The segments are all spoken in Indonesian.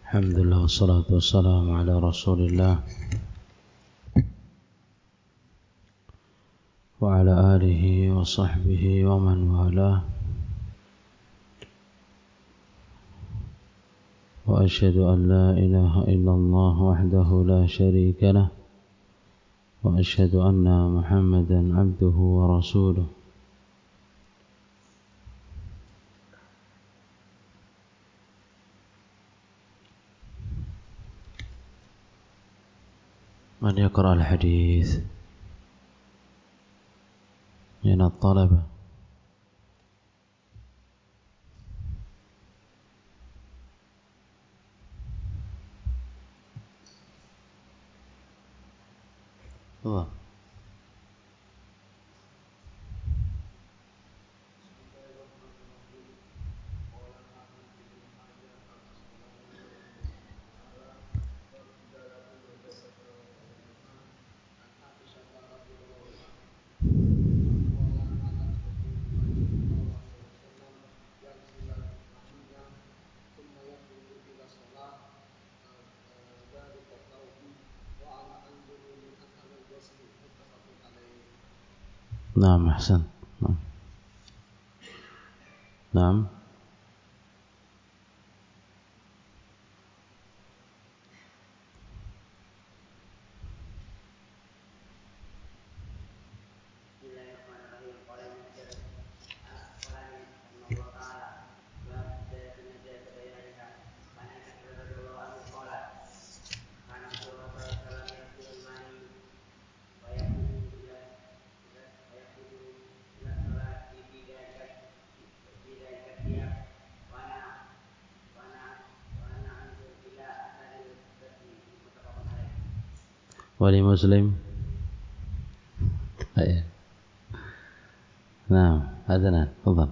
Alhamdulillah wassalatu wassalamu ala Rasulillah wa ala alihi wa sahbihi wa man walah. Wa asyhadu an la ilaha illallah wahdahu la syarika lah wa asyhadu anna Muhammadan abduhu wa rasuluh. من يقرأ الحديث من الطلبة؟ الله. نعم أحسن. نعم. Wali Muslim. نعم أذنان تفضل.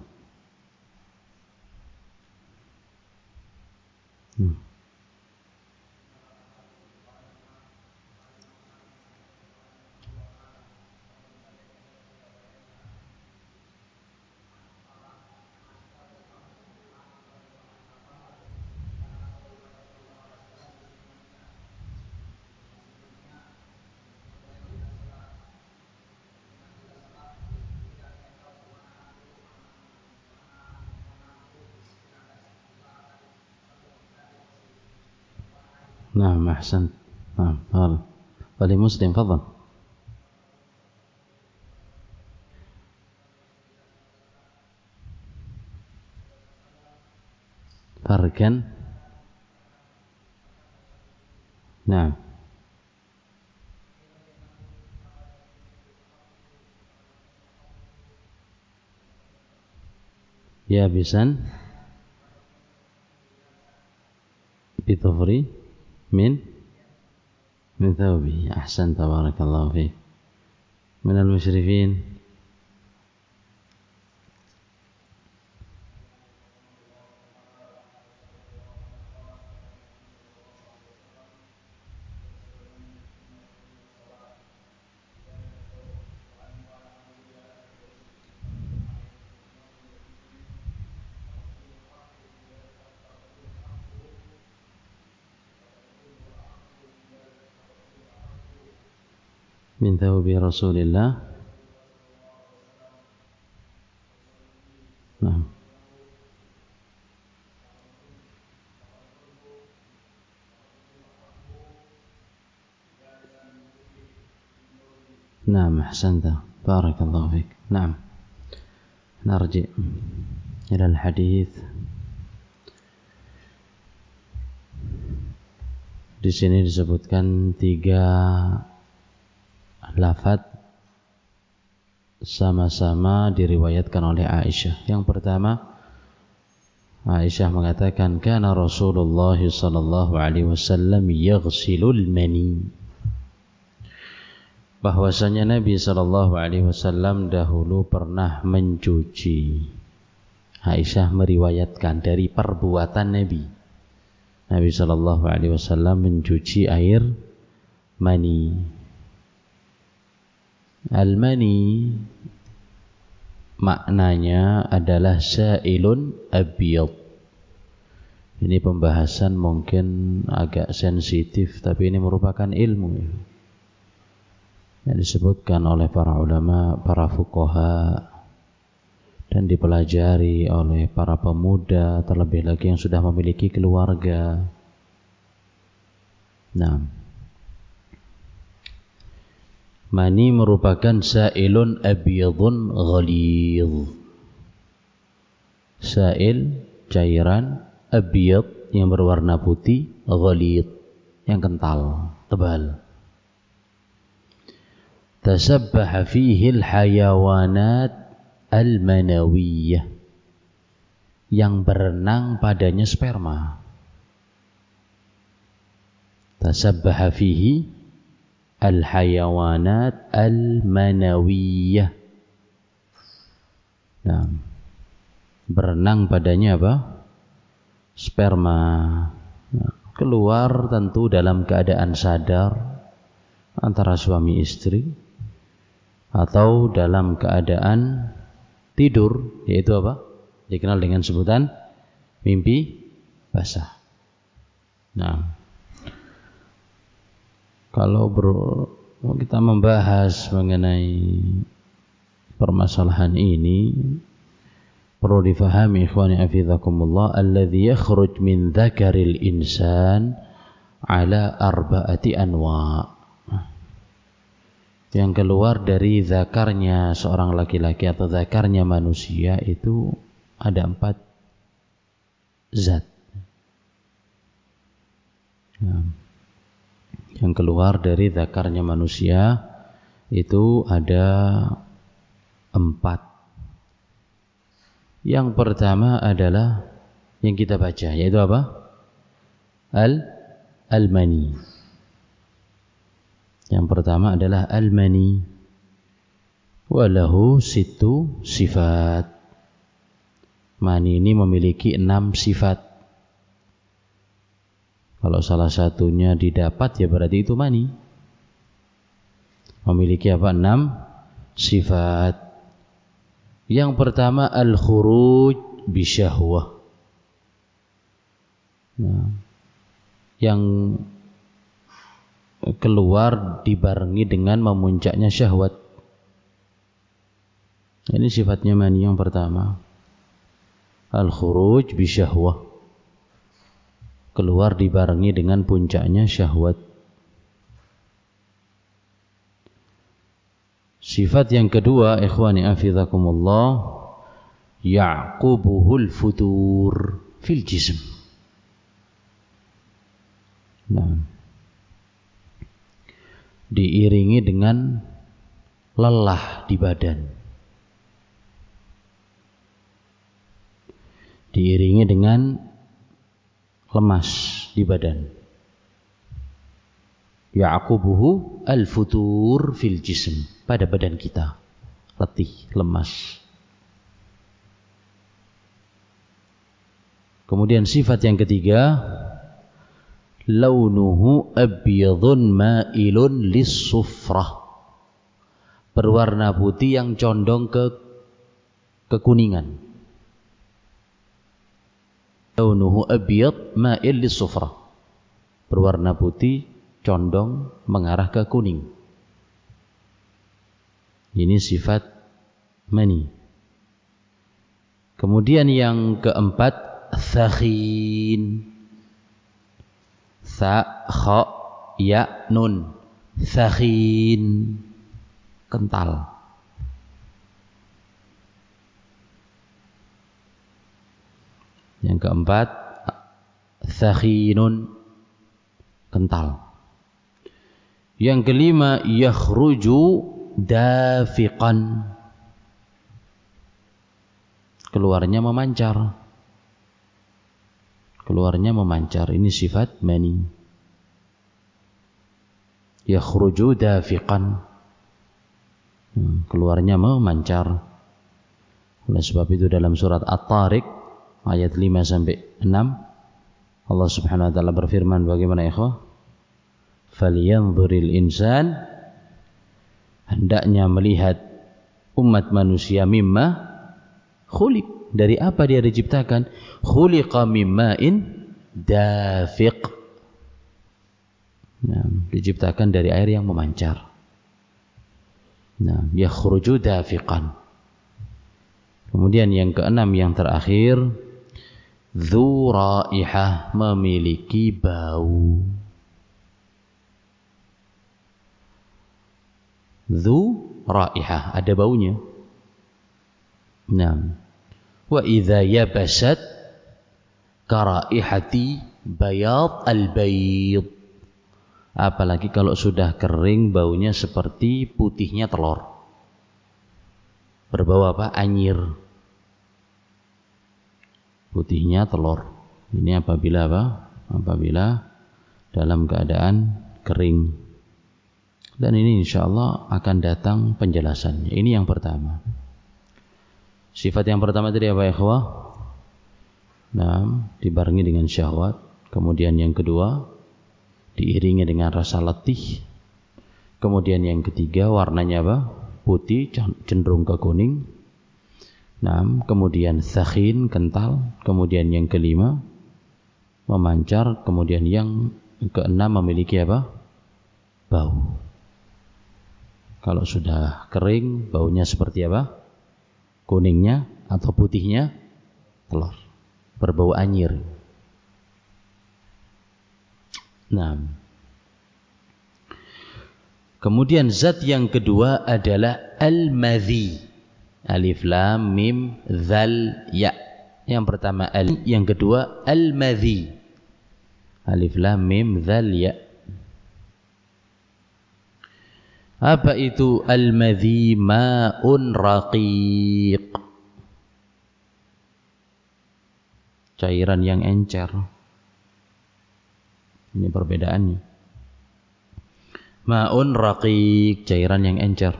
نعم أحسنت. نعم تفضل. ولي مسلم تفضل. فرقا. نعم. يابسا بظفر من ثوبه. أحسن تبارك الله فيك. من المشرفين. من ثوب رسول الله. نعم. نعم أحسنت بارك الله فيك. نعم نرجع إلى الحديث. Di sini disebutkan 3 lafaz sama-sama diriwayatkan oleh Aisyah. Yang pertama, Aisyah mengatakan kana Rasulullah sallallahu alaihi wasallam yaghsilul mani. Bahwasanya Nabi sallallahu alaihi wasallam dahulu pernah mencuci. Aisyah meriwayatkan dari perbuatan Nabi. Nabi sallallahu alaihi wasallam mencuci air mani. Al-mani maknanya adalah sa'ilun abyad, Ini pembahasan mungkin agak sensitif, tapi ini merupakan ilmu yang disebutkan oleh para ulama, para fuqaha, dan dipelajari oleh para pemuda, terlebih lagi yang sudah memiliki keluarga. Nah, mani merupakan sa'ilun abyadun ghalidh. Sa'il, cairan, abyad yang berwarna putih, ghalidh yang kental, tebal. Tasabbaha fihi al-hayawanat al-manawiyah, yang berenang padanya sperma. Tasabbaha fihi al-hayawanat al-manawiyah. Nah, berenang padanya apa? Sperma. Nah, keluar tentu dalam keadaan sadar antara suami istri atau dalam keadaan tidur, yaitu apa? Dikenal dengan sebutan mimpi basah. Nah, kalau kita membahas mengenai permasalahan ini, perlu difahami ikhwani hafizakumullah, alladhi yakhruj min dzakaril insan ala arba'ati anwa'. Yang keluar dari zakarnya seorang laki-laki atau zakarnya manusia itu ada 4 zat. Yang keluar dari zakarnya manusia itu ada 4. Yang pertama adalah yang kita baca, yaitu apa? Al-mani. Yang pertama adalah al-mani. Walahu 6 sifat. Mani ini memiliki 6 sifat. Kalau salah satunya didapat, ya berarti itu mani. Memiliki apa? 6 sifat. Yang pertama al-khuruj bisyahwah. Nah, yang keluar dibarengi dengan memuncaknya syahwat. Ini sifatnya mani yang pertama. Al-khuruj bisyahwah. Keluar dibarengi dengan puncaknya syahwat. Sifat yang kedua, ikhwani hafizakumullah, ya'qubuhul futur fil jism. Nah, diiringi dengan lelah di badan. Diiringi dengan lemas di badan. Ya'qubuhu al-futur fil jism, pada badan kita, letih, lemas. Kemudian sifat yang ketiga, launuhu abyadun ma'ilun lis-sufrah, berwarna putih yang condong ke kekuningan. Launuhu abyad ma'il lis-sufrah, berwarna putih condong mengarah ke kuning. Ini sifat mani. Kemudian yang keempat, thakhin. Tha, kha, ya, nun. Thakhin, kental. Yang keempat, thakhinun, kental. Yang kelima, yakhruju dafiqan, keluarnya memancar. Keluarnya memancar, ini sifat mani. Yakhruju dafiqan, keluarnya memancar. Oleh sebab itu dalam surat At-Tariq ayat 5-6 Allah Subhanahu wa taala berfirman, bagaimana ikhwah? Falyanzuril insan, hendaknya melihat umat manusia, mimma khuliq, dari apa dia diciptakan. Khuliqa mimma'in dafiq. Nah, diciptakan dari air yang memancar. Nah, yakhruju dafiqan. Kemudian yang keenam, yang terakhir, dzu raihah, memiliki bau. Dzu raihah, ada baunya. Nah, wa idza yabasat karaihati bayad al-bayd. Apalagi kalau sudah kering, baunya seperti putihnya telur. Berbau apa? Anyir. Putihnya telur. Ini apabila apa? Apabila dalam keadaan kering. Dan ini insya Allah akan datang penjelasannya. Ini yang pertama. Sifat yang pertama tadi apa, ikhwah? Nah, dibarengi dengan syahwat. Kemudian yang kedua, diiringi dengan rasa letih. Kemudian yang ketiga, warnanya apa? Putih, cenderung ke kuning. Nah, kemudian sakhin, kental. Kemudian yang kelima, memancar. Kemudian yang keenam, memiliki apa? Bau. Kalau sudah kering, baunya seperti apa? Kuningnya atau putihnya telur. Berbau anyir. Nah, kemudian zat yang kedua adalah al-madhi. Alif lam mim dzal ya. Yang pertama al, yang kedua al-madhi. Alif lam mim dzal ya. Apa itu al-madhi? Ma'un raqiq. Cairan yang encer. Ini perbedaannya. Ma'un raqiq, cairan yang encer.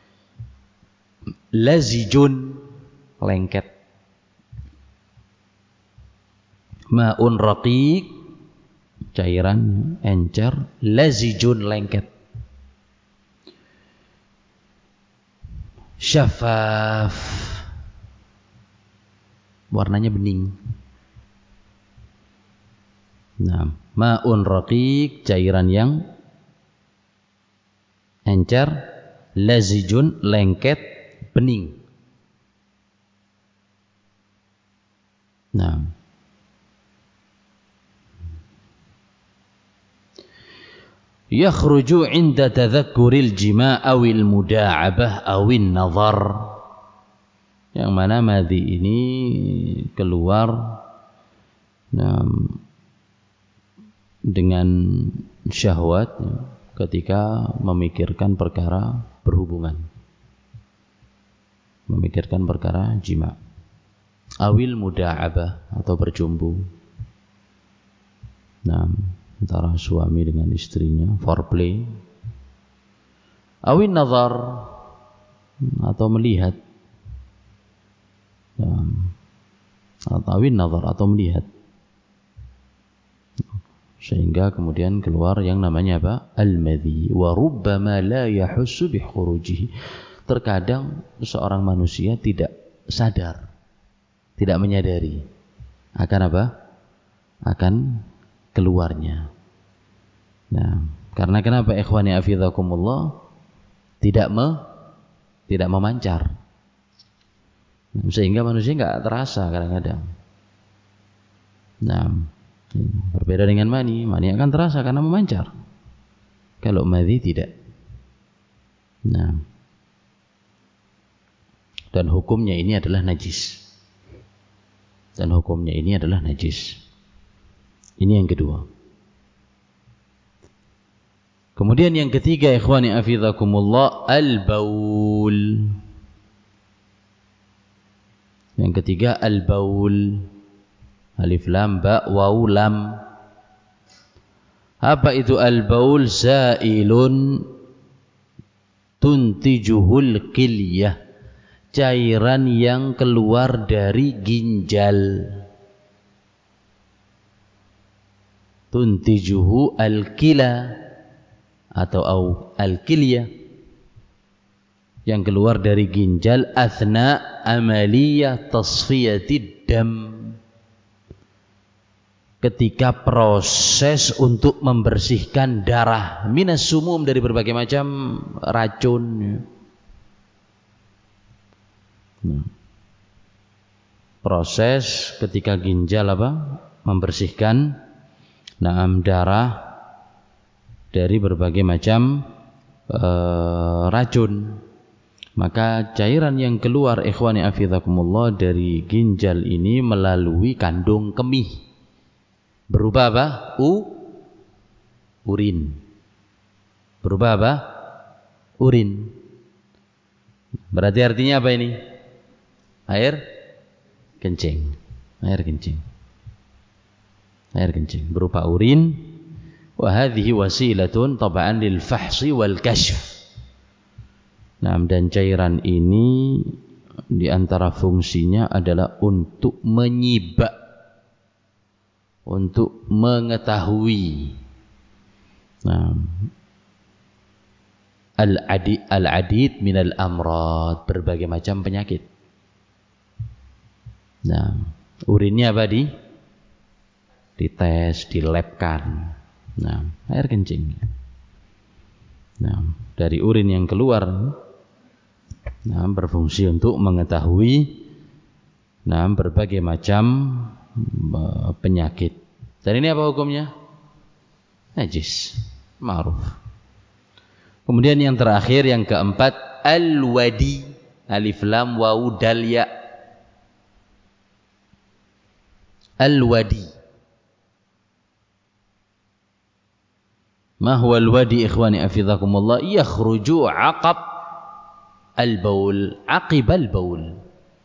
Lazijun, lengket. Ma'un raqiq, cairan encer. Lazijun, lengket. Syafaf, warnanya bening. Nah, ma'un raqiq, cairan yang encer. Lazijun, lengket, bening. Nah, yakhruju 'inda tadhakkuril jima' awil muda'abah awin nazar. Yang mana madhi ini keluar dengan syahwat ketika memikirkan perkara berhubungan, memikirkan perkara jima', awil muda'abah, atau berjumbu. Nah, antara suami dengan istrinya, foreplay. Awin nazar, atau melihat. Awin nazar, atau melihat. Sehingga kemudian keluar yang namanya apa? Al-madhi. Wa rubbama la yahussu bi khurujihi. Terkadang seorang manusia tidak sadar, tidak menyadari akan apa? Akan keluarnya. Nah, karena kenapa ikhwani afidhakumullah? Tidak memancar. Sehingga manusia enggak terasa kadang-kadang. Nah, berbeda dengan mani. Mani akan terasa karena memancar. Kalau madhi tidak. Nah, dan hukumnya ini adalah najis. Dan hukumnya ini adalah najis. Ini yang kedua. Kemudian yang ketiga, ikhwani afidhakumullah, al-baul. Yang ketiga, al-baul. Alif lam ba waw lam. Apa itu al-baul? Zailun tuntijuhul kilyah, cairan yang keluar dari ginjal. Tuntijuhu al-kila atau al-kilyah, yang keluar dari ginjal athna amaliyah tasfiyatid dam, ketika proses untuk membersihkan darah minas sumum dari berbagai macam racun. Proses ketika ginjal membersihkan darah dari berbagai macam racun. Maka cairan yang keluar ikhwani afizakumullah dari ginjal ini melalui kandung kemih berubah urin. Berubah urin. Berarti artinya apa ini? Air kencing. Air kencing berupa urin. Wa hadhihi wasilatun tab'an lil fahsi wal kashf. Dan cairan ini di antara fungsinya adalah untuk menyibak, untuk mengetahui al-adid minal amrad, berbagai macam penyakit. Urinnya dites, dilabkan. Air kencing. Dari urin yang keluar berfungsi untuk mengetahui berbagai macam penyakit. Dan ini apa hukumnya? Najis, ma'ruf. Kemudian yang terakhir, yang keempat, al-wadi, alif lam waw dal ya. Al-wadi. Ma huwa al-wadi ikhwani afizakumullah? Yakhruju aqab al-baul, aqib al-baul.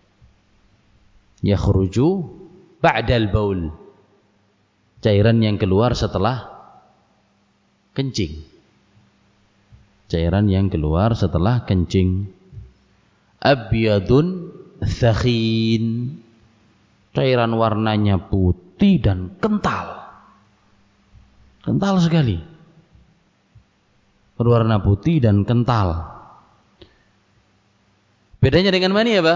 Yakhruju ba'da al-baul. Cairan yang keluar setelah kencing. Cairan yang keluar setelah kencing. Abyadun thakhin. Cairan warnanya putih dan kental. Kental sekali. Berwarna putih dan kental. Bedanya dengan mani apa?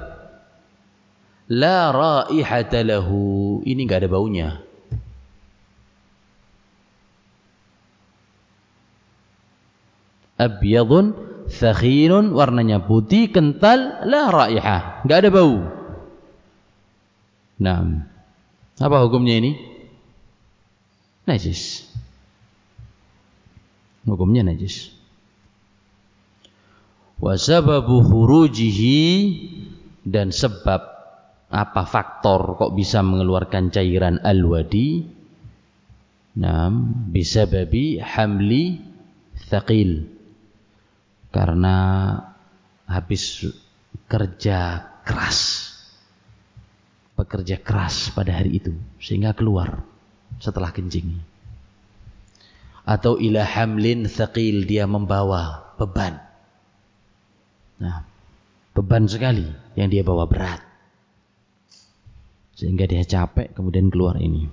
La raihata lahu. Ini enggak ada baunya. Abyadun thakhinun, warnanya putih, kental, la raihah, enggak ada bau. Apa hukumnya ini? Najis. Hukumnya najis. Wa sababu khurujihi, dan sebab apa faktor kok bisa mengeluarkan cairan al-wadi? Bisababi hamli thaqil. Karena habis bekerja keras pada hari itu sehingga keluar setelah kencing. Atau ila hamlin thaqil, dia membawa beban. Beban sekali yang dia bawa, berat, sehingga dia capek kemudian keluar ini.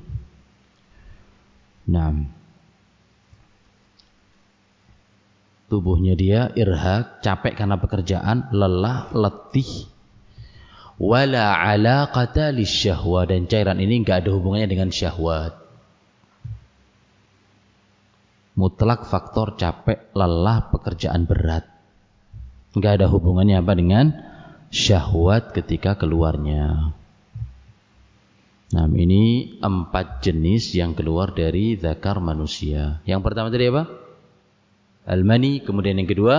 Tubuhnya dia irhaq, capek karena pekerjaan, lelah, letih. Wala alaqata lisyahwa, dan cairan ini enggak ada hubungannya dengan syahwat. Mutlak faktor capek, lelah, pekerjaan berat. Enggak ada hubungannya dengan syahwat ketika keluarnya. Ini 4 jenis yang keluar dari zakar manusia. Yang pertama tadi apa? Al-mani. Kemudian yang kedua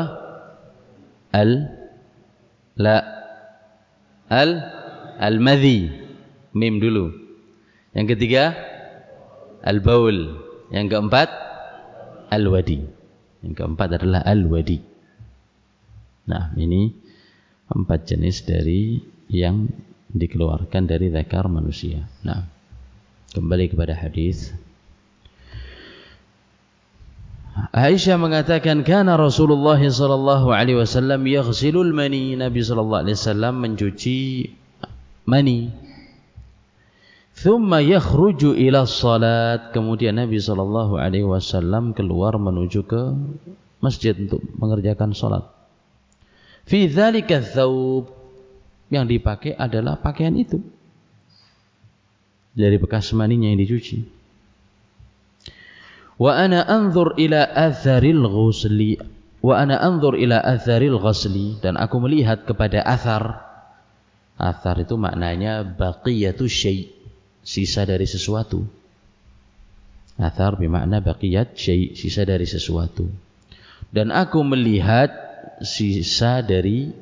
al-madhi, mim dulu. Yang ketiga al-baul. Yang keempat al-wadi. Yang keempat adalah al-wadi. Ini 4 jenis dari yang dikeluarkan dari zakar manusia. Kembali kepada hadis. Aisyah mengatakan, kana Rasulullah sallallahu alaihi wasallam yaghsilul mani. Nabi sallallahu alaihi wasallam mencuci mani. Thumma yakhruju ila salat. Kemudian Nabi sallallahu alaihi wasallam keluar menuju ke masjid untuk mengerjakan salat. Fi dzalika tsawb, yang dipakai adalah pakaian itu. dari bekas maninya yang dicuci. Wa ana anzur ila atharil ghusli, wa ana anzur ila atharil ghusli, dan aku melihat kepada athar. Athar itu maknanya baqiyatu syai', sisa dari sesuatu. Athar bermakna baqiyat syai', sisa dari sesuatu. Dan aku melihat sisa dari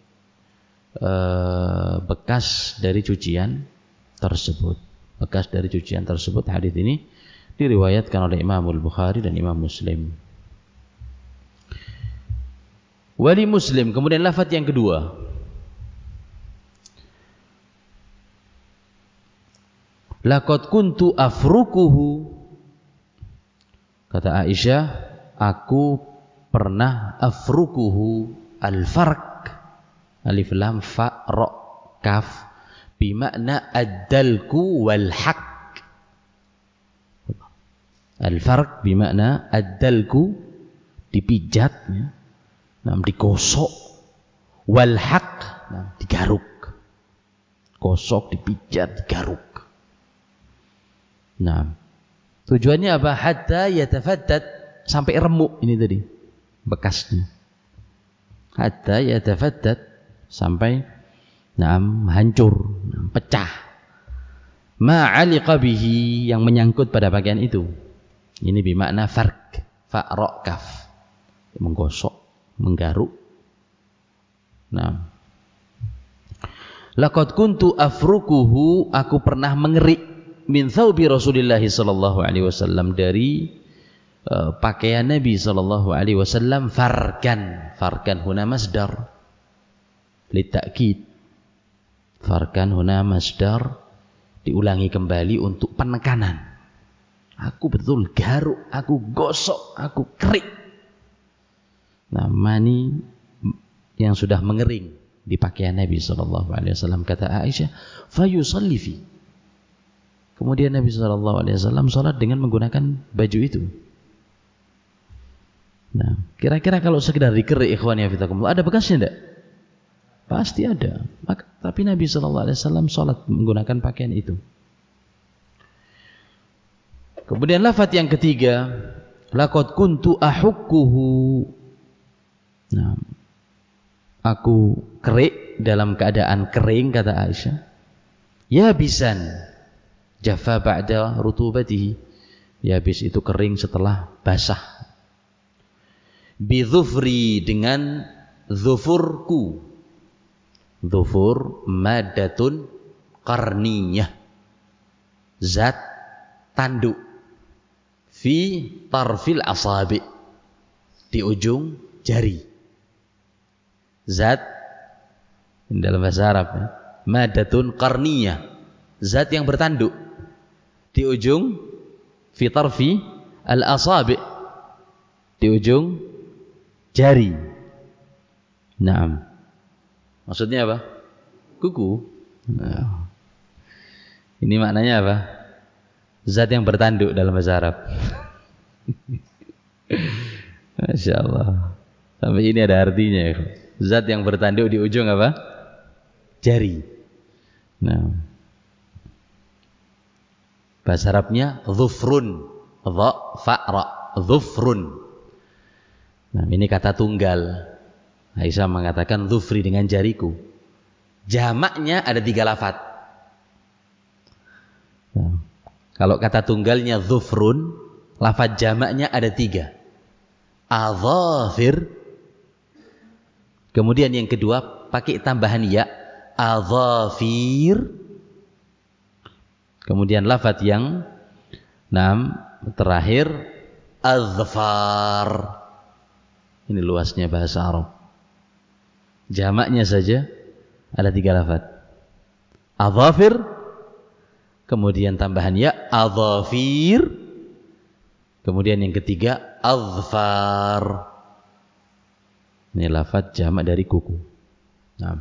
bekas dari cucian tersebut. Bekas dari cucian tersebut. Hadis ini diriwayatkan oleh Imam Al-Bukhari dan Imam Muslim. Wali Muslim, kemudian lafaz yang kedua. Laqad kuntu afrukuhu. Kata Aisyah, aku pernah afrukuhu, al-farq, alif lam fa ra kaf, bimakna ad-dalku wal haq. Al-farq bimakna ad-dalku, dipijat, digosok, wal haq, digaruk. Gosok, dipijat, digaruk. Nah, tujuannya apa? Hatta yatafaddad, sampai remuk ini tadi bekasnya. Hatta yatafaddad, sampai hancur, pecah. Ma 'aliqa bihi, yang menyangkut pada pakaian itu. Ini bermakna farq, fa ra kaf, menggosok, menggaruk. Nah, laqad kuntu afrukuhu, aku pernah mengerik, min thawbi Rasulillah sallallahu alaihi wasallam, dari pakaian Nabi sallallahu alaihi wasallam, farkan. Farkan huna masdar litakid. Farkan huna masdar, diulangi kembali untuk penekanan. Aku betul garuk, aku gosok, aku kerik. Nah, mani yang sudah mengering di pakaian Nabi sallallahu alaihi wasallam. Kata Aisyah, fayusalli fi. Kemudian Nabi sallallahu alaihi wasallam salat dengan menggunakan baju itu. Nah, kira-kira kalau sekedar dikerik, ikhwan ya fillah, ada bekasnya enggak? Pasti ada. Tapi Nabi sallallahu alaihi wasallam salat menggunakan pakaian itu. Kemudian lafaz yang ketiga, laqad kuntu ahukkuhu. Nah, aku kerik dalam keadaan kering, kata Aisyah. Ya bisan jafa ba'da rutubatihi. Yabis itu kering setelah basah. Bi dhufri, dengan dhufurku. Dhufur madatun qarniyah, zat tanduk, fi tarfil asabi, di ujung jari. Zat dalam bahasa Arab, madatun qarniyah, zat yang bertanduk di ujung, fi tarfi al-asabi, di ujung jari. Naam. Maksudnya apa? Kuku. Nah, ini maknanya apa? Zat yang bertanduk dalam bahasa Arab. Masya Allah. Sampai ini ada artinya. Zat yang bertanduk di ujung apa? Jari. Nah, bahasa Arabnya dhufrun, dha fa ra, dhufrun. Nah, ini kata tunggal. Aisyah mengatakan dhufri, dengan jariku. Jamaknya ada 3 lafaz. Nah, kalau kata tunggalnya dhufrun, lafaz jamaknya ada 3. Adhafir. Kemudian yang kedua pakai tambahan ya, adhafir. Kemudian lafaz yang terakhir, azfar. Ini luasnya bahasa Arab. Jamaknya saja ada 3 lafaz. Adhafir, kemudian tambahan ya, adhafir. Kemudian yang ketiga, azfar. Ini lafaz jamak dari kuku. Nah,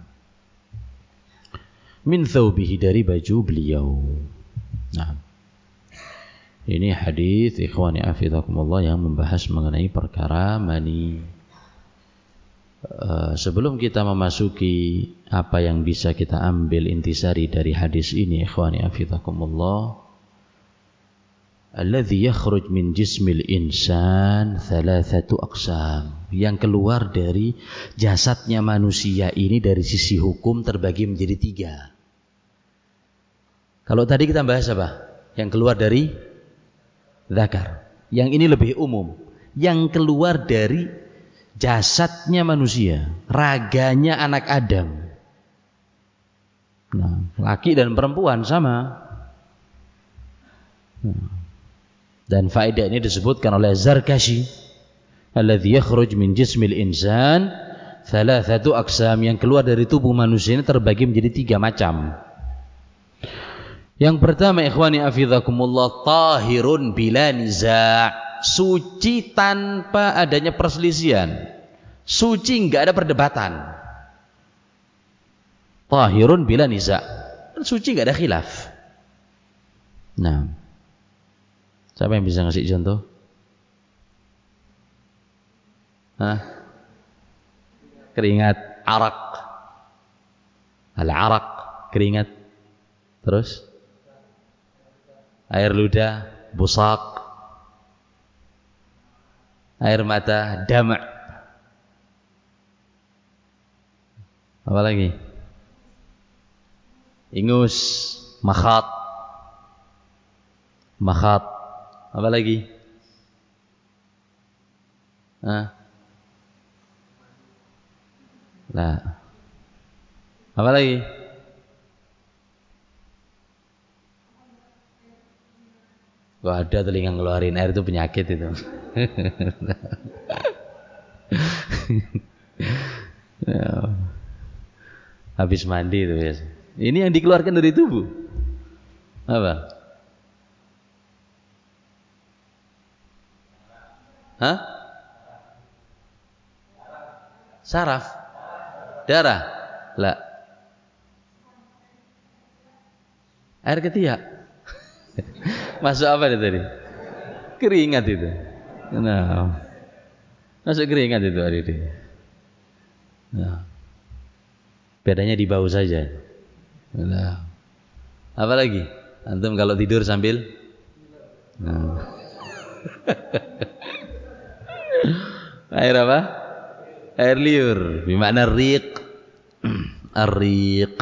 min thawbihi, dari baju beliau. Nah, ini hadis ikhwani afidakumullah yang membahas mengenai perkara mani. sebelum kita memasuki apa yang bisa kita ambil intisari dari hadis ini, ikhwani hafizakumullah, alladzi yakhruj min jismil insan thalathatu aqsam, yang keluar dari jasadnya manusia ini dari sisi hukum terbagi menjadi 3. Kalau tadi kita bahas apa? Yang keluar dari dzakar. Yang ini lebih umum. Yang keluar dari jasadnya manusia, raganya anak Adam. Nah, laki dan perempuan sama. Dan faedah ini disebutkan oleh Zarkashi, alladzi yakhruj min jismil insan thalathatu aqsam, yang keluar dari tubuh manusia ini terbagi menjadi 3 macam. Yang pertama, ikhwani hafizakumullah, tahirun bila niza', suci tanpa adanya perselisihan, suci enggak ada perdebatan. Tahirun bila niza', suci enggak ada khilaf. Nah, siapa yang bisa ngasih contoh? Keringat, arak, al-arak, keringat, terus air ludah, busak, air mata, dam', apa lagi? Ingus, makhat, apa lagi? Nah, apa lagi? Wah, ada telinga ngeluarin air, itu penyakit itu. Ya. Habis mandi itu biasa. Ini yang dikeluarkan dari tubuh. Apa? Saraf? Darah? Lah. Air ketiak. Masuk apa itu tadi? Keringat itu. Nah, masuk keringat itu hari ini. Nah, bedanya di bau saja. Nah, apa lagi? Antum kalau tidur sambil air apa? Air liur. Bermakna riq. Ar-riq.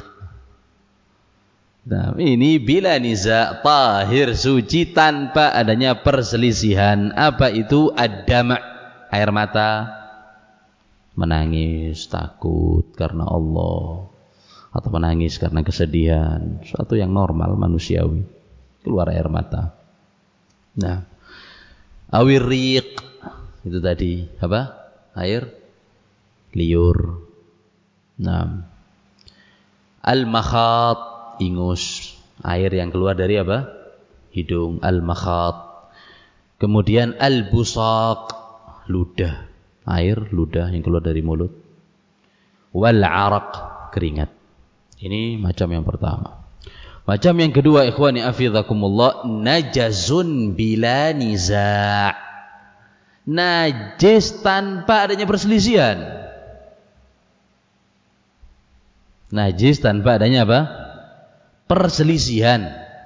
Nah, ini bila niza', tahir, suci tanpa adanya perselisihan. Apa itu? Ad-dam', air mata, menangis takut karena Allah, atau menangis karena kesedihan, suatu yang normal manusiawi, keluar air mata. Nah, awiriq, itu tadi apa? Air liur. Nah, al-makhat, ingus, air yang keluar dari apa? Hidung, al-makhat. Kemudian al-busaq, ludah, air ludah yang keluar dari mulut. Wal-araq, keringat. Ini macam yang pertama. Macam yang kedua, ikhwani hafizakumullah, najazun bila niza', najis tanpa adanya perselisihan. Najis tanpa adanya apa? Perselisihan.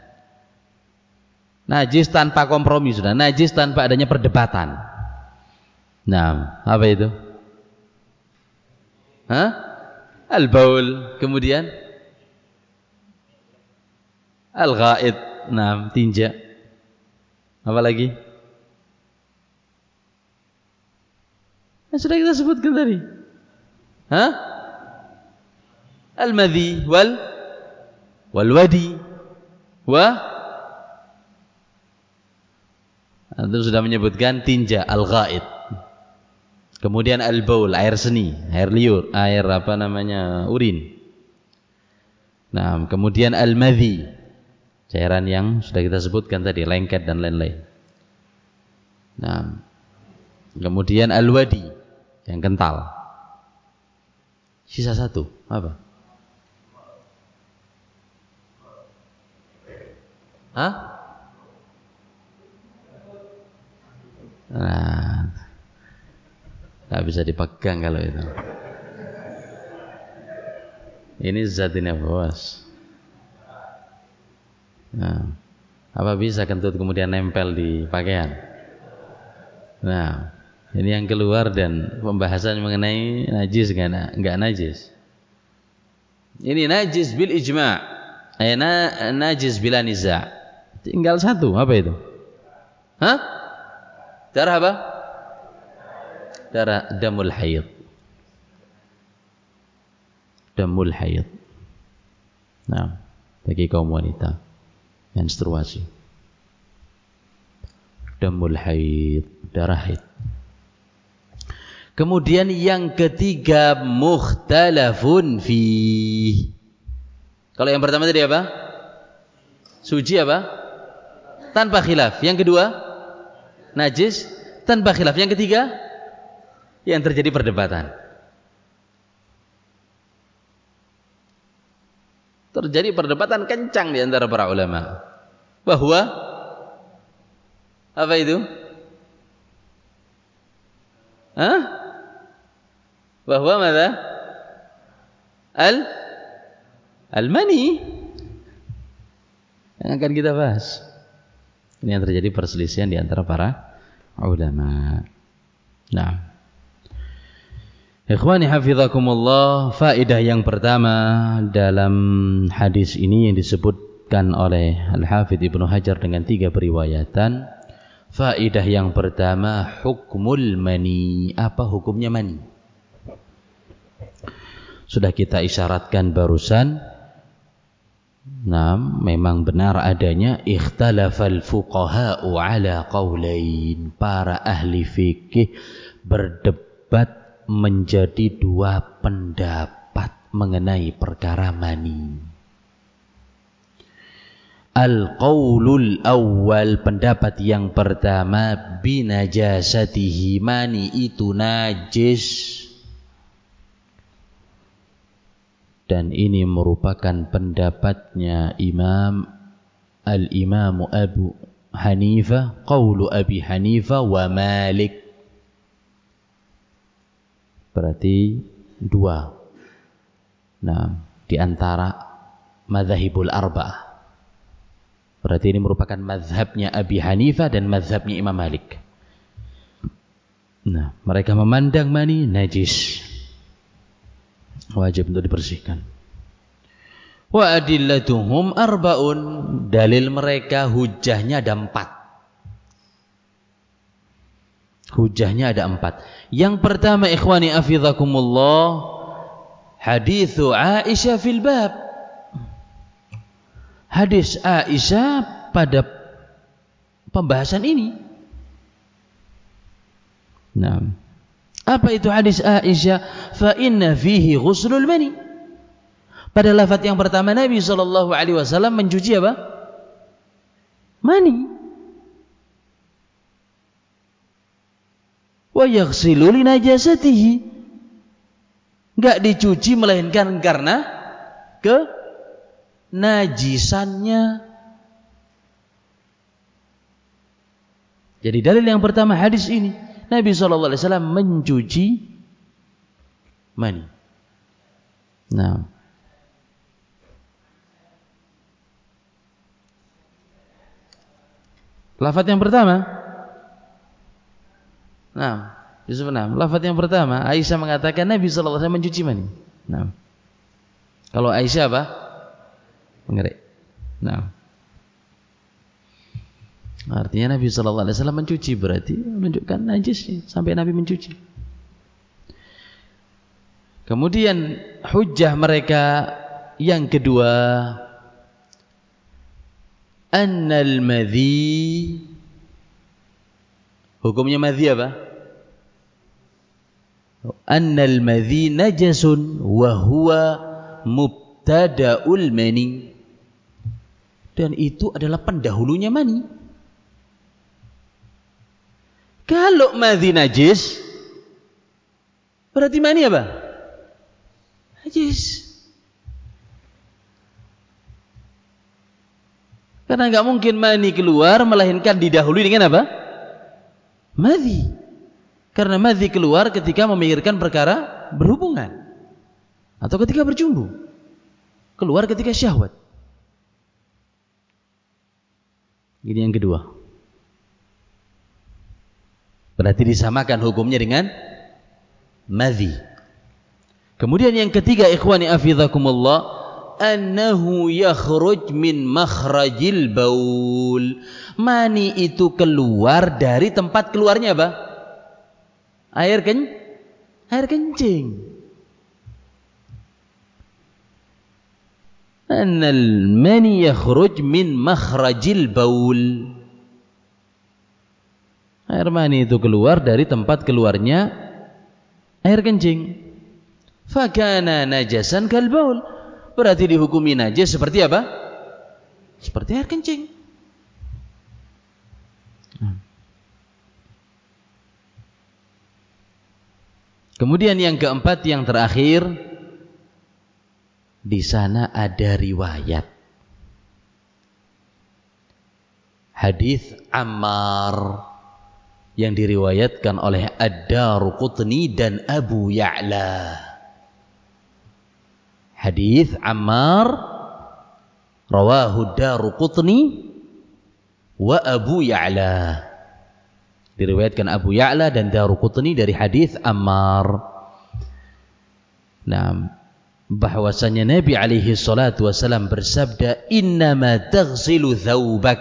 Najis tanpa kompromi sudah, najis tanpa adanya perdebatan. Nah, apa itu? Al-baul, kemudian al-ghaid, nah, tinja. Apa lagi? Sudah kita sebutkan tadi. Al-madhi wal-wadi Antum sudah menyebutkan tinja, al-ghaid. Kemudian al-baul, air seni, air liur, air apa namanya? Urin. Nah, kemudian al-madhi, cairan yang sudah kita sebutkan tadi, lengket dan lain-lain. Nah, kemudian al-wadi, yang kental. Sisa satu, apa? Nah, nggak bisa dipegang kalau itu. Ini zat ini apa, bos? Nah, apa bisa kentut kemudian nempel di pakaian? Nah, ini yang keluar dan pembahasan mengenai najis enggak najis. Ini najis bil ijma'. Najis bila niza'. Tinggal satu, apa itu? Hah? Darah apa? Darah damul haid. Damul haid. Nah, bagi kaum wanita menstruasi. Damul haid, darah haid. Kemudian yang ketiga mukhtalafun fih. Kalau yang pertama tadi apa? Suci apa? Tanpa khilaf. Yang kedua najis tanpa khilaf. Yang ketiga yang terjadi perdebatan. Terjadi perdebatan kencang di antara para ulama bahwa apa itu? Hah? Bahwa mana? Al-mani yang akan kita bahas. Ini yang terjadi perselisihan di antara para ulama. Nah, ikhwani hafizakumullah, faedah yang pertama dalam hadis ini yang disebutkan oleh Al-Hafidz Ibnu Hajar dengan 3 periwayatan. Faedah yang pertama, hukmul mani. Apa hukumnya mani? Sudah kita isyaratkan barusan. Nah, memang benar adanya ikhtalafal fuqaha'u ala qaulain. Para ahli fikih berdebat menjadi 2 pendapat mengenai perkara mani. Al-qaulul awwal, pendapat yang pertama, binajasatihi, mani itu najis. Dan ini merupakan pendapatnya Al-Imam Abu Hanifah, qaulu Abi Hanifah wa Malik. Berarti 2. Nah, di antara madzhabul arba'ah. Berarti ini merupakan mazhabnya Abi Hanifah dan mazhabnya Imam Malik. Nah, mereka memandang mani najis, wajib untuk dibersihkan. Wa adillatuhum arba'un, dalil mereka, hujahnya ada 4. Hujahnya ada 4. Yang pertama, ikhwani hafizakumullah, haditsu Aisyah fil bab. Hadis Aisyah pada pembahasan ini. Nah, apa itu hadis Aisyah? Fa inna fihi ghuslul mani. Pada lafaz yang pertama Nabi SAW mencuci apa? Mani. Wa yaghsilu li najasatihi. Enggak dicuci melainkan karena najisannya. Jadi dalil yang pertama hadis ini, Nabi SAW mencuci mani. Nah, lafaz yang pertama, nah, Yusuf, lafaz yang pertama, Aisyah mengatakan Nabi SAW mencuci mani. Nah, kalau Aisyah apa? Mengerik. Nah, artinya Nabi SAW mencuci, berarti menunjukkan najisnya sampai Nabi mencuci. Kemudian hujjah mereka yang kedua, annal madhi, hukumnya madhi apa? Annal madhi najasun wa huwa mubtada'ul mani. Dan itu adalah pendahulunya mani. Kalau madhi najis, berarti mani apa? Najis. Karena enggak mungkin mani keluar melainkan didahului dengan apa? Madhi. Karena madhi keluar ketika memikirkan perkara berhubungan atau ketika berjumbu. keluar ketika syahwat. Ini yang kedua. Berarti disamakan hukumnya dengan madhi. Kemudian yang ketiga, ikhwani afidhakumullah, annahu yakhruj min makhrajil baul. Mani itu keluar dari tempat keluarnya apa? Air kencing. Annal mani yakhruj min makhrajil baul. Air mani itu keluar dari tempat keluarnya air kencing. Fakana najasan kal baul. Berarti dihukumi najis seperti apa? Seperti air kencing. Kemudian yang keempat, yang terakhir, di sana ada riwayat hadis Ammar yang diriwayatkan oleh Ad-Daruqutni dan Abu Ya'la. Hadis Ammar rawahu Ad-Daruqutni wa Abu Ya'la. Diriwayatkan Abu Ya'la dan Daruqutni dari hadis Ammar. Nah, bahwasanya Nabi alaihi salatu wasallam bersabda, innama taghsilu thawbak,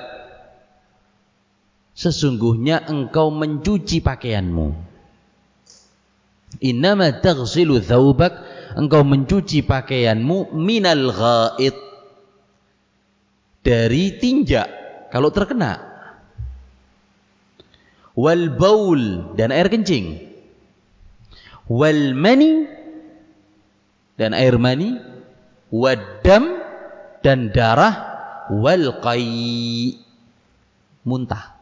sesungguhnya engkau mencuci pakaianmu. Innama taghsilu thawbak, engkau mencuci pakaianmu minal ghaid, dari tinja kalau terkena, wal baul, dan air kencing, wal mani, dan air mani, waddam, dan darah, wal qai, muntah.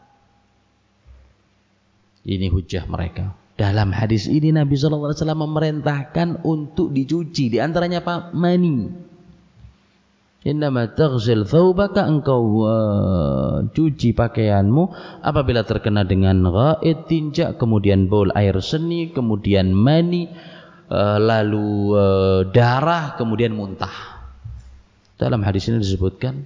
Ini hujjah mereka. Dalam hadis ini Nabi SAW memerintahkan untuk dicuci, di antaranya apa? Mani. Innama taghsil thawbaka, engkau cuci pakaianmu apabila terkena dengan ghaid, tinja, kemudian baul, air seni, kemudian mani, lalu darah, kemudian muntah. Dalam hadis ini disebutkan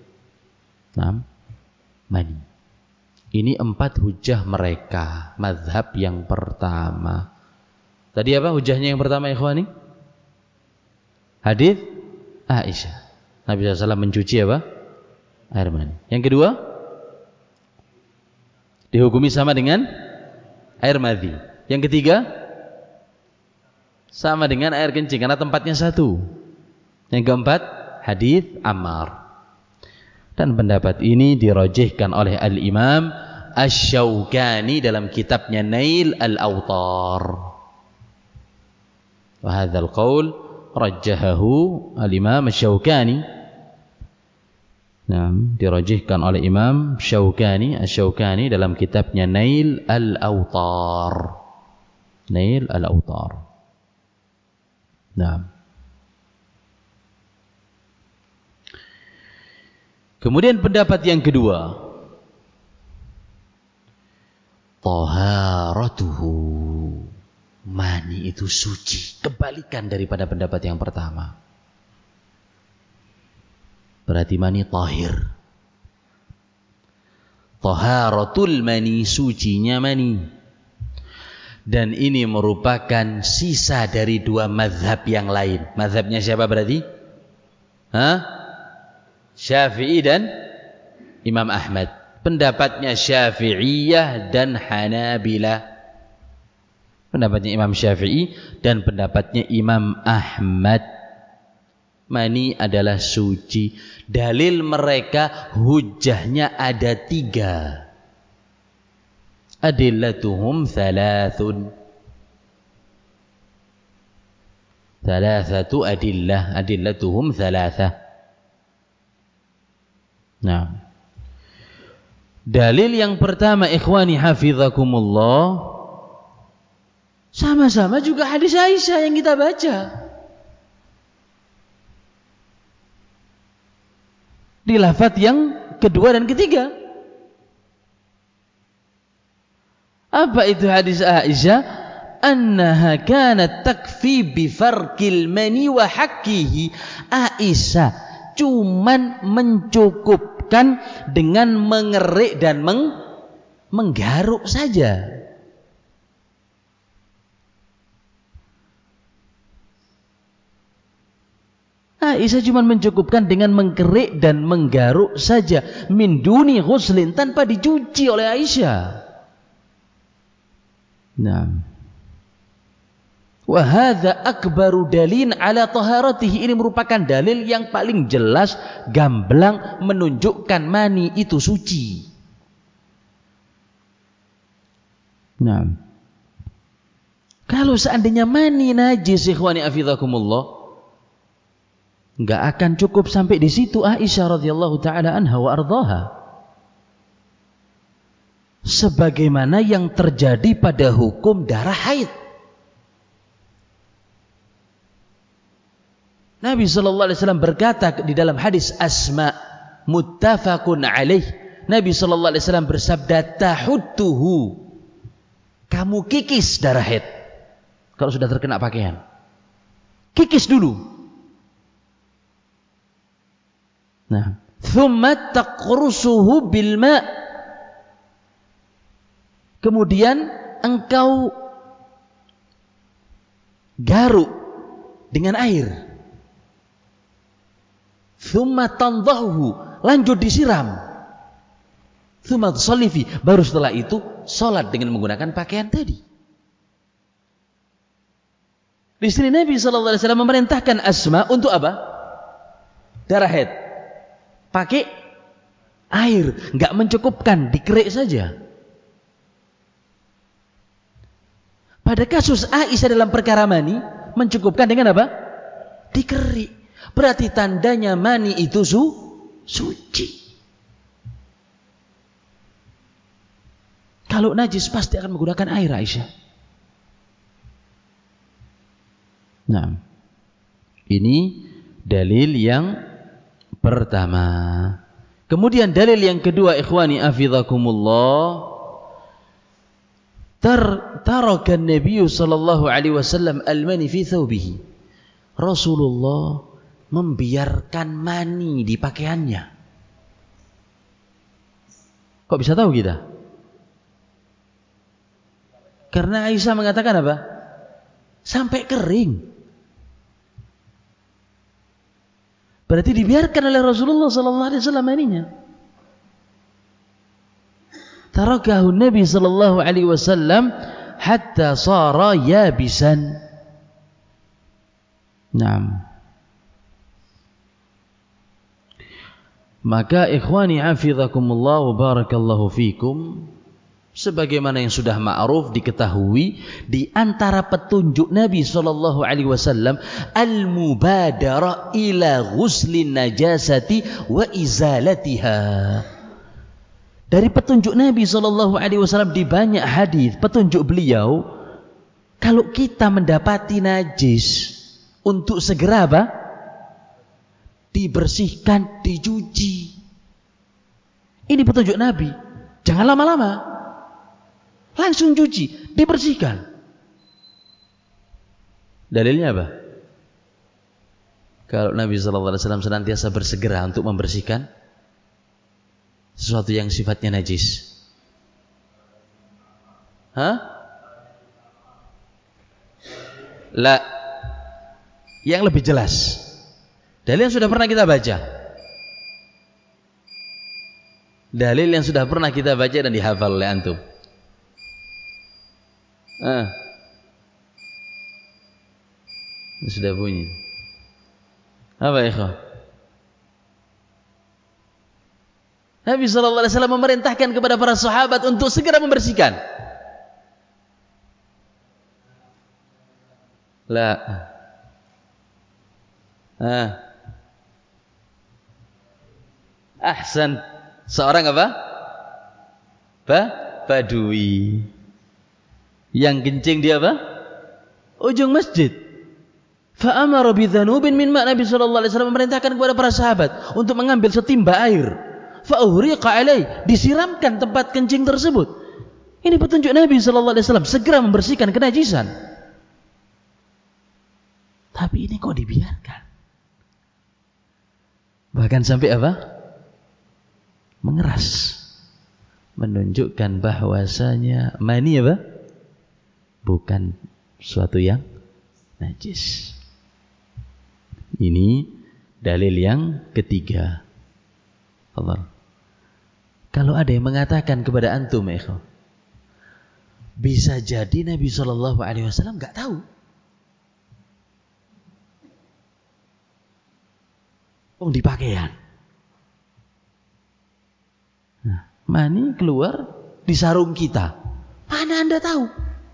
mani. Ini 4 hujjah mereka. Mazhab yang pertama. Tadi apa hujjahnya yang pertama, ikhwani? Hadis Aisyah. Nabi SAW mencuci apa? Air mani. Yang kedua, dihukumi sama dengan air madhi. Yang ketiga, sama dengan air kencing karena tempatnya satu. Yang keempat, hadis Ammar. Dan pendapat ini dirajihkan oleh Al-Imam Asy-Syaukani dalam kitabnya Nail Al-Awtar. Wa hadzal qaul rajjahahu Al-Imam Asy-Syaukani. Nah, dirajihkan oleh Imam Asy-Syaukani dalam kitabnya Nail Al-Awtar. Nail Al-Awtar. Nah. Kemudian pendapat yang kedua, taharatuhu, mani itu suci, kebalikan daripada pendapat yang pertama. Berarti mani tahir. Taharatul mani, sucinya mani. Dan ini merupakan sisa dari 2 mazhab yang lain. Mazhabnya siapa berarti? Syafi'i dan Imam Ahmad. Pendapatnya Syafi'iyah dan Hanabilah. Pendapatnya Imam Syafi'i dan pendapatnya Imam Ahmad. Mani adalah suci. Dalil mereka, hujjahnya ada 3. Adillatuhum thalathun. Thalathatu adillah. Adillatuhum thalathah. Nah, dalil yang pertama, ikhwani hafizakumullah, sama-sama juga hadis Aisyah yang kita baca. Di lafaz yang kedua dan ketiga. Apa itu hadis Aisyah? Annaha kanat takfi bi farqil mani wa haqqihi. Aisyah cuman mencukupkan dengan mengerik dan menggaruk saja. Aisyah cuma mencukupkan dengan mengkerik dan menggaruk saja, min duni ghuslin, tanpa dicuci oleh Aisyah. Nah, wa hadza akbaru dalil ala taharatihi, ini merupakan dalil yang paling jelas, gamblang menunjukkan mani itu suci. Nah, kalau seandainya mani najis, ikhwani afidhakumullah, enggak akan cukup sampai di situ Aisyah radhiyallahu taala anha wa ardhaha. Sebagaimana yang terjadi pada hukum darah haid. Nabi sallallahu alaihi wasallam berkata di dalam hadis Asma muttafaqun alaih, Nabi sallallahu alaihi wasallam bersabda, tahudduhu, kamu kikis darah haid kalau sudah terkena pakaian. Kikis dulu. Nah, thumma taqrusuhu bil ma', kemudian engkau garuk dengan air. Thumma tandahu, lanjut disiram. Thumma tusalli fi, baru setelah itu salat dengan menggunakan pakaian tadi. Di sini Nabi sallallahu alaihi wasallam memerintahkan Asma untuk apa? Darah haid. Pakai air, enggak mencukupkan, dikerik saja. Pada kasus Aisyah dalam perkara mani, mencukupkan dengan apa? Dikerik. Berarti tandanya mani itu suci. Kalau najis pasti akan menggunakan air, Aisyah. Nah, ini dalil yang pertama. Kemudian dalil yang kedua, ikhwani afidhakumullah, taraka Nabi sallallahu alaihi wasallam al-mani fi thawbihi. Rasulullah membiarkan mani di pakaiannya. Kok bisa tahu kita? Karena Aisyah mengatakan apa? Sampai kering. Berarti dibiarkan oleh Rasulullah sallallahu alaihi wasallam maninya. Tarakahu Nabi sallallahu alaihi wasallam hatta sara yabisan. Naam. Maka ikhwani hafizakumullah wa barakallahu fikum, sebagaimana yang sudah ma'ruf diketahui, di antara petunjuk Nabi sallallahu alaihi wasallam al-mubadarah ila ghuslin najasati wa izalatiha. Dari petunjuk Nabi sallallahu alaihi wasallam di banyak hadis, petunjuk beliau, kalau kita mendapati najis, untuk segera apa? Dibersihkan, dicuci. Ini petunjuk Nabi. Jangan lama-lama. Langsung cuci, dibersihkan. Dalilnya apa? Kalau Nabi SAW senantiasa bersegera untuk membersihkan sesuatu yang sifatnya najis. Hah? La. Yang lebih jelas. Dalil yang sudah pernah kita baca. Dalil yang sudah pernah kita baca dan dihafal oleh antum. Sudah bunyi. Apa ikhwan? Nabi SAW memerintahkan kepada para sahabat untuk segera membersihkan. La. Ahsan. Seorang apa? Badui. Yang kencing dia apa? Ujung masjid. Fa'amara bidhanubin min ma', Nabi sallallahu alaihi wasallam memerintahkan kepada para sahabat untuk mengambil setimba air. Fa'uhriqa alaih, disiramkan tempat kencing tersebut. Ini petunjuk Nabi sallallahu alaihi wasallam, segera membersihkan kenajisan. Tapi ini kok dibiarkan? Bahkan sampai apa? Mengeras. Menunjukkan bahwasanya mani apa? Bukan suatu yang najis. Ini dalil yang ketiga. Allah. Kalau ada yang mengatakan kepada antum, bisa jadi Nabi Shallallahu Alaihi Wasallam nggak tahu. Di pakaian. Nah, mani keluar di sarung kita. Mana Anda tahu?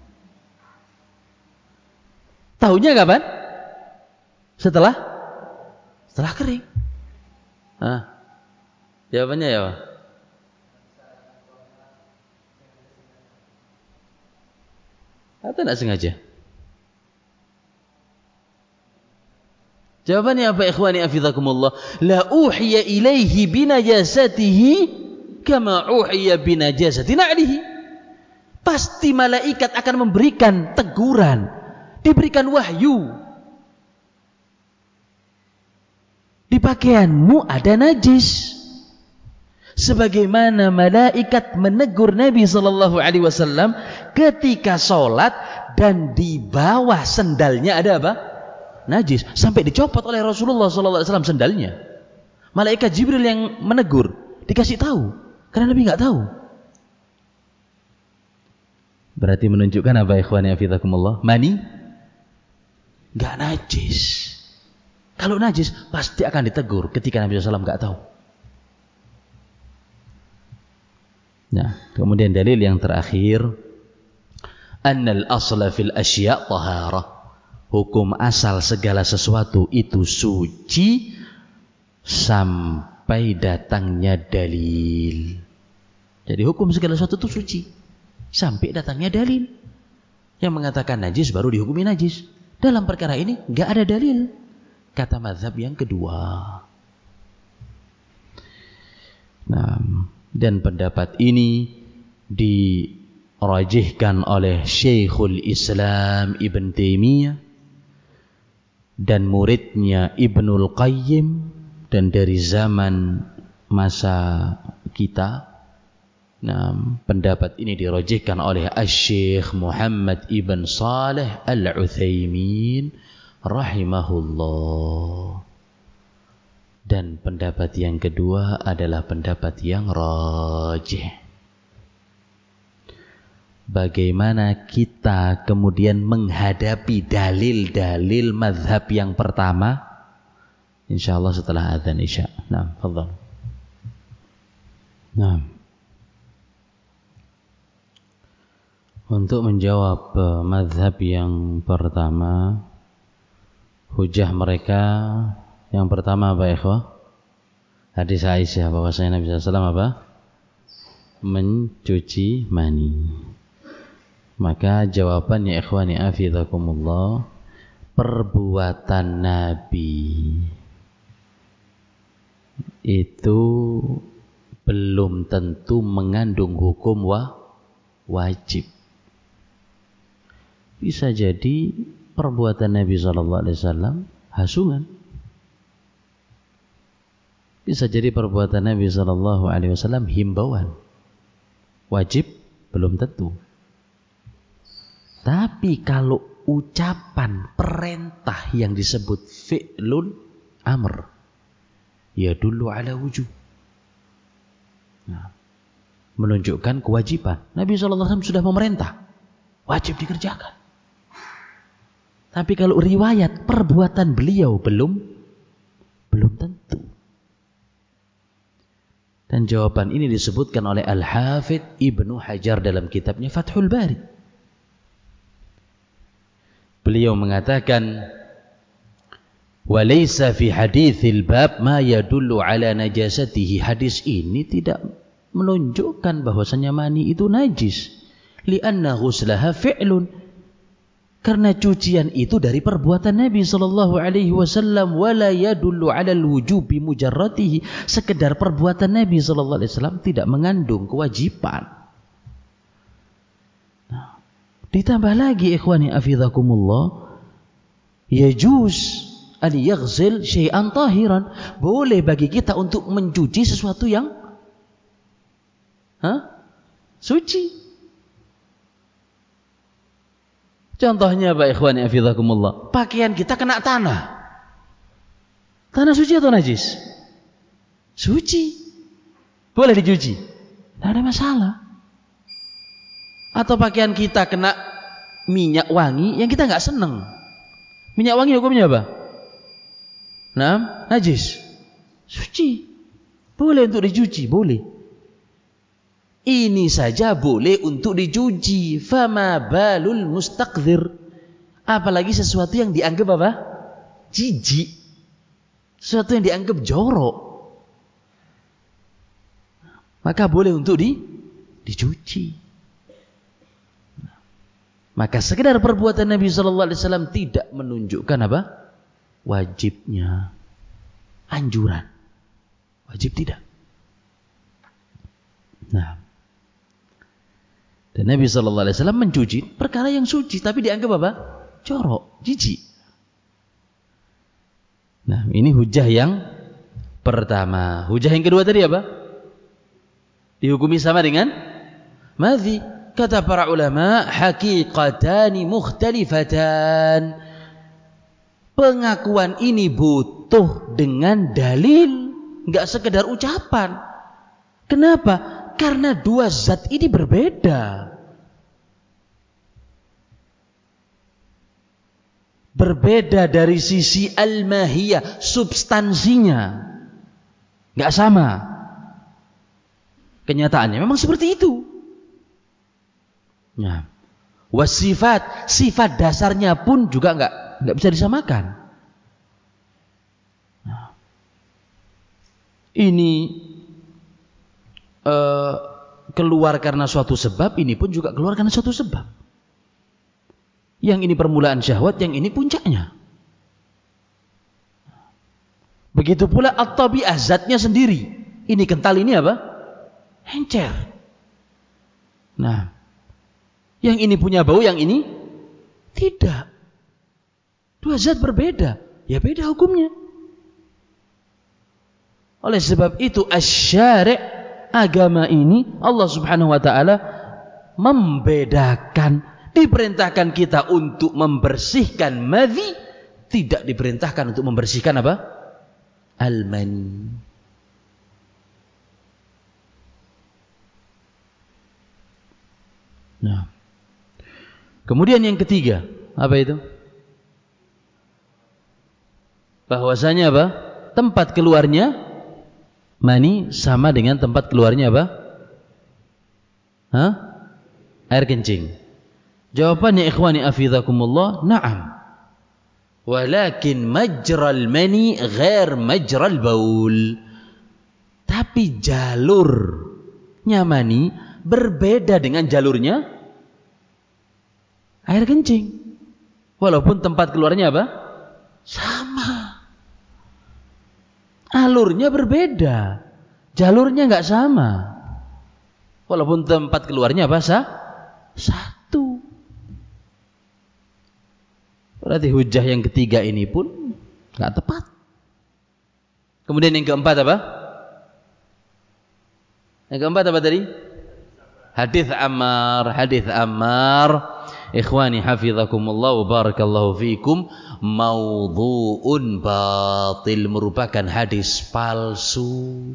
Tahunya kapan? Setelah kering. Nah, jawabannya ya Pak? Atau tidak sengaja? Jawabannya apa ikhwani afizakumullah? La uhiya ilaihi binajasatihi kama uhiya binajasati na'lihi. Pasti malaikat akan memberikan teguran, diberikan wahyu. Di pakaianmu ada najis. Sebagaimana malaikat menegur Nabi sallallahu alaihi wasallam ketika sholat dan di bawah sendalnya ada apa? Najis, sampai dicopot oleh Rasulullah sallallahu alaihi wasallam sendalnya. Malaikat Jibril yang menegur, dikasih tahu karena Nabi enggak tahu. Berarti menunjukkan apa ikhwani hafizakumullah? Mani enggak najis. Kalau najis pasti akan ditegur ketika Nabi sallallahu alaihi wasallam enggak tahu. Nah, kemudian dalil yang terakhir, annal asla fil asya' taharah. Hukum asal segala sesuatu itu suci sampai datangnya dalil. Jadi hukum segala sesuatu itu suci sampai datangnya dalil. Yang mengatakan najis baru dihukumi najis. Dalam perkara ini enggak ada dalil. Kata mazhab yang kedua. Nah, dan pendapat ini dirajihkan oleh Syekhul Islam Ibn Taimiyah dan muridnya Ibnul Qayyim, dan dari zaman masa kita. Nah, pendapat ini dirajihkan oleh Asy-Syaikh Muhammad Ibn Shalih Al-Utsaimin rahimahullah. Dan pendapat yang kedua adalah pendapat yang rajih. Bagaimana kita kemudian menghadapi dalil-dalil mazhab yang pertama? InsyaAllah setelah azan isya. Nah, fadhal. Nah, untuk menjawab mazhab yang pertama, hujah mereka yang pertama apa ikhwah? Hadis Aisyah bahwasanya Nabi SAW apa? Mencuci mani. Maka jawabannya ikhwani afizakumullah, perbuatan Nabi itu belum tentu mengandung hukum wajib. Bisa jadi perbuatan Nabi SAW hasungan. Bisa jadi perbuatan Nabi SAW himbauan. Wajib belum tentu. Tapi kalau ucapan perintah yang disebut fi'lun amr, ya dulu ala wujub. Nah, menunjukkan kewajiban. Nabi SAW sudah memerintah, wajib dikerjakan. Tapi kalau riwayat perbuatan beliau belum tentu. Dan jawaban ini disebutkan oleh Al-Hafidh Ibnu Hajar dalam kitabnya Fathul Bari. Beliau mengatakan, walaysa fi haditsil bab ma yadullu ala najasatihi. Hadis ini tidak menunjukkan bahwasanya mani itu najis. Li'anna ghuslaha fi'lun. Karena cucian itu dari perbuatan Nabi sallallahu alaihi wasallam, wala yadullu ala al-wujubi mujarratihi. Sekedar perbuatan Nabi sallallahu alaihi wasallam tidak mengandung kewajiban. Ditambah lagi ikhwani afizakumullah, yajuz an yaghsil syai'an tahiran. Boleh bagi kita untuk mencuci sesuatu yang suci. Contohnya Pak ikhwani hafizakumullah, pakaian kita kena tanah. Tanah suci atau najis? Suci. Boleh dicuci. Tidak ada masalah. Atau pakaian kita kena minyak wangi yang kita nggak seneng. Minyak wangi hukumnya apa? Nah, najis. Suci. Boleh untuk dicuci, boleh. Ini saja boleh untuk dicuci. Fama balul mustaqdzir. Apalagi sesuatu yang dianggap apa? Jijik. Sesuatu yang dianggap jorok. Maka boleh untuk dicuci. Maka sekedar perbuatan Nabi sallallahu alaihi wasallam tidak menunjukkan apa? Wajibnya. Anjuran. Wajib tidak. Nah. Dan Nabi sallallahu alaihi wasallam mencuci perkara yang suci tapi dianggap apa? Jorok, jijik. Nah, ini hujah yang pertama. Hujah yang kedua tadi apa? Dihukumi sama dengan madhi. Kata para ulama, haqiqatani mukhtalifatan. Pengakuan ini butuh dengan dalil, enggak sekedar ucapan. Kenapa? Karena dua zat ini berbeda. Berbeda dari sisi al-mahiyah, substansinya. Enggak sama. Kenyataannya memang seperti itu. Nah, wasifat, sifat dasarnya pun juga enggak bisa disamakan. Nah, ini keluar karena suatu sebab, ini pun juga keluar karena suatu sebab. Yang ini permulaan syahwat, yang ini puncaknya. Begitu pula at-tabi'ah, zatnya sendiri. Ini kental, ini apa? Encer. Nah, yang ini punya bau, yang ini tidak. Dua zat berbeda, ya beda hukumnya. Oleh sebab itu asy-syari', agama ini Allah Subhanahu wa taala membedakan. Diperintahkan kita untuk membersihkan madhi, tidak diperintahkan untuk membersihkan apa? Al-mani. Nah, kemudian yang ketiga, apa itu? Bahwasanya apa? Tempat keluarnya mani sama dengan tempat keluarnya apa? Air kencing. Jawabannya ikhwani afizakumullah, na'am. Walakin majral mani ghair majral baul. Tapi jalurnya mani berbeda dengan jalurnya air kencing. Walaupun tempat keluarnya apa? Sama. Alurnya berbeda. Jalurnya enggak sama. Walaupun tempat keluarnya apa? Satu. Berarti hujah yang ketiga ini pun enggak tepat. Kemudian yang keempat apa? Yang keempat apa tadi? Hadis Ammar. Ikhwani hafizakumullah wa barakallahu fiikum, maudhu'un batil, merupakan hadis palsu.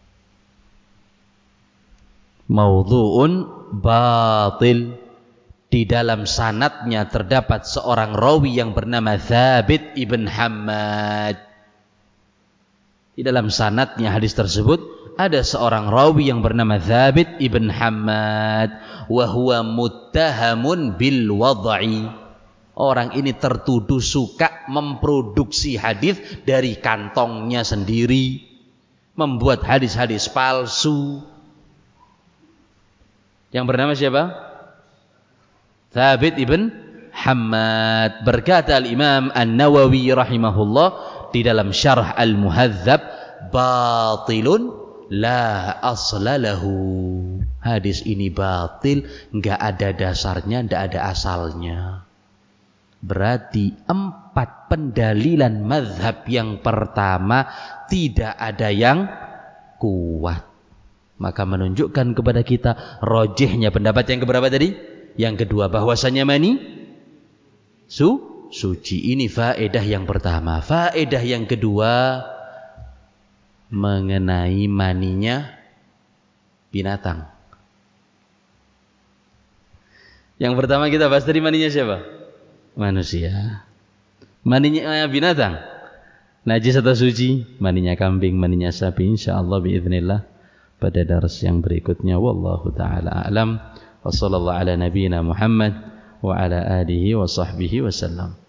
Maudhu'un batil. Di dalam sanadnya terdapat seorang rawi yang bernama Thabit ibn Hammad. Di dalam sanadnya hadis tersebut ada seorang rawi yang bernama Thabit ibn Hammad, wa huwa muttahamun bil wad'i. Orang ini tertuduh suka memproduksi hadis dari kantongnya sendiri, membuat hadis-hadis palsu. Yang bernama siapa? Thabit ibn Hammad. Berkata al-Imam An-Nawawi rahimahullah di dalam Syarh Al-Muhadzab, batilun la asla lahu. Hadis ini batil, enggak ada dasarnya, enggak ada asalnya. Berarti 4 pendalilan mazhab yang pertama tidak ada yang kuat. Maka menunjukkan kepada kita rojihnya pendapat yang keberapa tadi? Yang kedua, bahwasanya mani suci. Ini faedah yang pertama. Faedah yang kedua mengenai maninya binatang. Yang pertama kita bahas dari maninya siapa? Manusia. Maninya binatang najis atau suci? Maninya kambing, maninya sapi. Insyaallah biiznillah pada dars yang berikutnya. Wallahu taala a'lam. Wa sallallahu ala nabiyyina Muhammad wa ala alihi wa sahbihi wasallam.